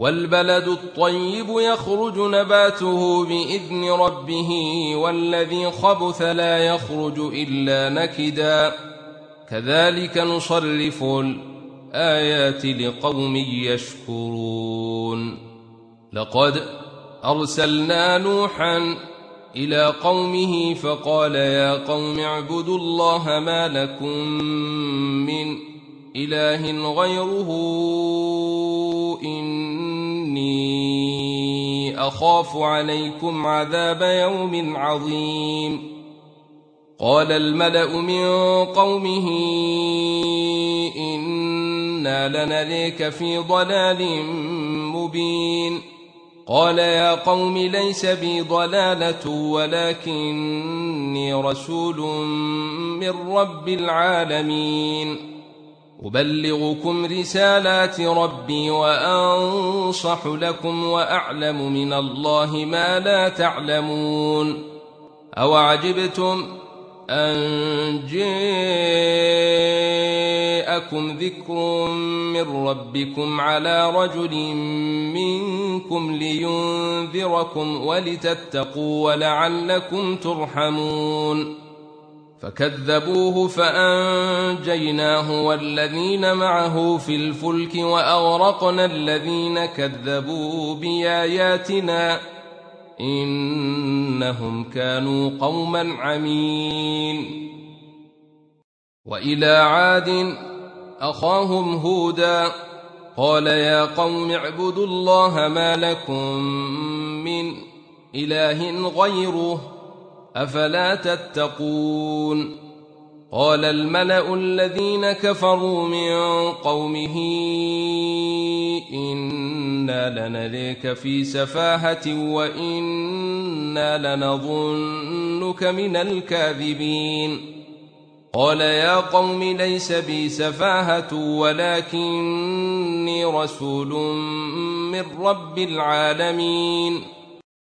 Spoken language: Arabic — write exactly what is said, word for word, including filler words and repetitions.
والبلد الطيب يخرج نباته بإذن ربه والذي خبث لا يخرج إلا نكدا كذلك نصرف الآيات لقوم يشكرون لقد أرسلنا نوحا إلى قومه فقال يا قوم اعبدوا الله ما لكم من إله غيره إني أخاف عليكم عذاب يوم عظيم قال الملأ من قومه إنا لنريك في ضلال مبين قال يا قوم ليس بي ضلالة ولكني رسول من رب العالمين أبلغكم رسالات ربي وأنصح لكم وأعلم من الله ما لا تعلمون أوعجبتم أن جاءكم ذكر من ربكم على رجل منكم لينذركم ولتتقوا ولعلكم ترحمون فكذبوه فأنجيناه والذين معه في الفلك وأغرقنا الذين كذبوا بآياتنا إنهم كانوا قوما عمين وإلى عاد أخاهم هودا قال يا قوم اعبدوا الله ما لكم من إله غيره أفلا تتقون قال الملأ الذين كفروا من قومه إنا لنريك في سفاهة وإنا لنظنك من الكاذبين قال يا قوم ليس بي سفاهة ولكني رسول من رب العالمين